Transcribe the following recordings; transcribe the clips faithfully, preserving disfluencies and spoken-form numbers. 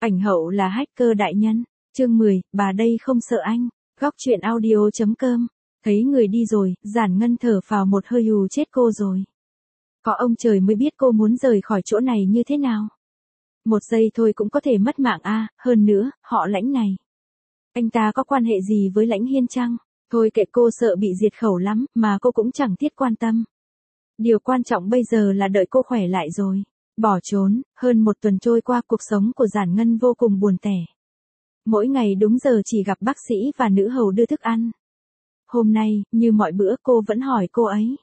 Ảnh hậu là hacker đại nhân. Chương mười, bà đây không sợ anh. Góc truyện audio.com. Thấy người đi rồi, Giản Ngân thở phào một hơi, hù chết cô rồi. Có ông trời mới biết cô muốn rời khỏi chỗ này như thế nào. Một giây thôi cũng có thể mất mạng a, hơn nữa, họ Lãnh này. Anh ta có quan hệ gì với Lãnh Hiên chăng? Thôi kệ, cô sợ bị diệt khẩu lắm, mà cô cũng chẳng thiết quan tâm. Điều quan trọng bây giờ là đợi cô khỏe lại rồi. Bỏ trốn, hơn một tuần trôi qua, cuộc sống của Giản Ngân vô cùng buồn tẻ. Mỗi ngày đúng giờ chỉ gặp bác sĩ và nữ hầu đưa thức ăn. Hôm nay, như mọi bữa, cô vẫn hỏi cô ấy.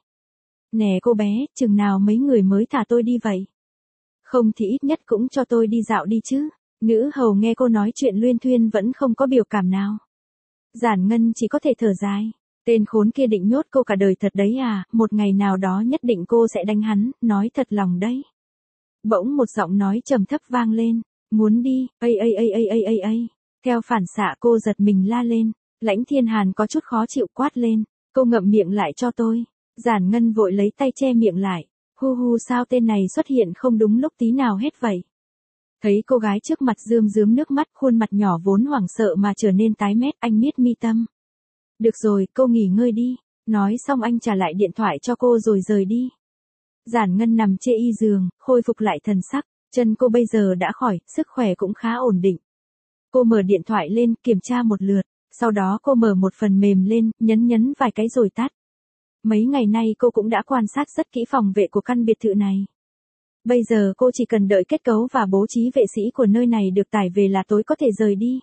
Nè cô bé, chừng nào mấy người mới thả tôi đi vậy? Không thì ít nhất cũng cho tôi đi dạo đi chứ. Nữ hầu nghe cô nói chuyện luyên thuyên vẫn không có biểu cảm nào. Giản Ngân chỉ có thể thở dài. Tên khốn kia định nhốt cô cả đời thật đấy à, một ngày nào đó nhất định cô sẽ đánh hắn, nói thật lòng đấy. Bỗng một giọng nói trầm thấp vang lên, muốn đi, ây ây ây ây ây ây ây. Theo phản xạ cô giật mình la lên, Lãnh Thiên Hàn có chút khó chịu quát lên, cô ngậm miệng lại cho tôi. Giản Ngân vội lấy tay che miệng lại, hu hu, sao tên này xuất hiện không đúng lúc tí nào hết vậy. Thấy cô gái trước mặt rơm rớm nước mắt, khuôn mặt nhỏ vốn hoảng sợ mà trở nên tái mét, anh miết mi tâm. Được rồi, cô nghỉ ngơi đi. Nói xong anh trả lại điện thoại cho cô rồi rời đi. Giản Ngân nằm chê y giường, khôi phục lại thần sắc, chân cô bây giờ đã khỏi, sức khỏe cũng khá ổn định. Cô mở điện thoại lên, kiểm tra một lượt, sau đó cô mở một phần mềm lên, nhấn nhấn vài cái rồi tắt. Mấy ngày nay cô cũng đã quan sát rất kỹ phòng vệ của căn biệt thự này. Bây giờ cô chỉ cần đợi kết cấu và bố trí vệ sĩ của nơi này được tải về là tối có thể rời đi.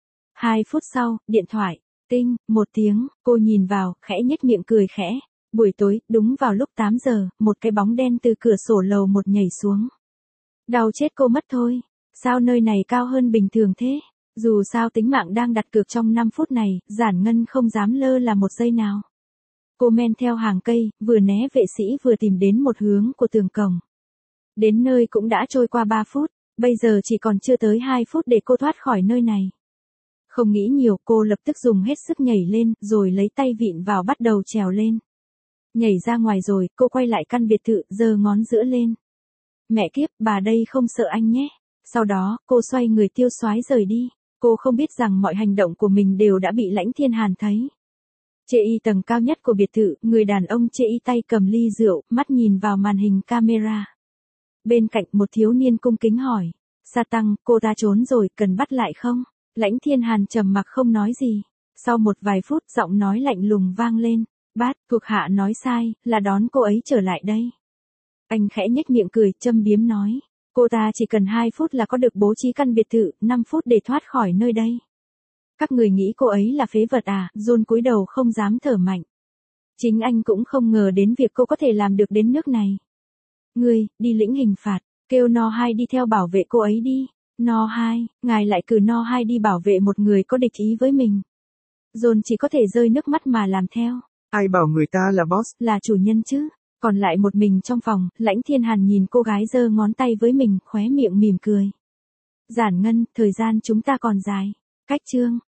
Hai phút sau, điện thoại, tinh, một tiếng, cô nhìn vào, khẽ nhếch miệng cười khẽ. Buổi tối, đúng vào lúc tám giờ, một cái bóng đen từ cửa sổ lầu một nhảy xuống. Đau chết cô mất thôi. Sao nơi này cao hơn bình thường thế? Dù sao tính mạng đang đặt cược trong năm phút này, Giản Ngân không dám lơ là một giây nào. Cô men theo hàng cây, vừa né vệ sĩ vừa tìm đến một hướng của tường cổng. Đến nơi cũng đã trôi qua ba phút, bây giờ chỉ còn chưa tới hai phút để cô thoát khỏi nơi này. Không nghĩ nhiều, cô lập tức dùng hết sức nhảy lên, rồi lấy tay vịn vào bắt đầu trèo lên. Nhảy ra ngoài rồi, cô quay lại căn biệt thự, giơ ngón giữa lên. Mẹ kiếp, bà đây không sợ anh nhé. Sau đó, cô xoay người tiêu xoái rời đi. Cô không biết rằng mọi hành động của mình đều đã bị Lãnh Thiên Hàn thấy. Chê y tầng cao nhất của biệt thự, người đàn ông chê y tay cầm ly rượu, mắt nhìn vào màn hình camera. Bên cạnh một thiếu niên cung kính hỏi. Sa tăng, cô ta trốn rồi, cần bắt lại không? Lãnh Thiên Hàn trầm mặc không nói gì. Sau một vài phút, giọng nói lạnh lùng vang lên. Bát, thuộc hạ nói sai, là đón cô ấy trở lại đây. Anh khẽ nhếch miệng cười, châm biếm nói. Cô ta chỉ cần hai phút là có được bố trí căn biệt thự, năm phút để thoát khỏi nơi đây. Các người nghĩ cô ấy là phế vật à? John cúi đầu không dám thở mạnh. Chính anh cũng không ngờ đến việc cô có thể làm được đến nước này. Ngươi, đi lĩnh hình phạt, kêu No hai đi theo bảo vệ cô ấy đi. No hai, ngài lại cử No hai đi bảo vệ một người có địch ý với mình. John chỉ có thể rơi nước mắt mà làm theo. Ai bảo người ta là boss? Là chủ nhân chứ. Còn lại một mình trong phòng, Lãnh Thiên Hàn nhìn cô gái giơ ngón tay với mình, khóe miệng mỉm cười. Giản Ngân, thời gian chúng ta còn dài. Cách chương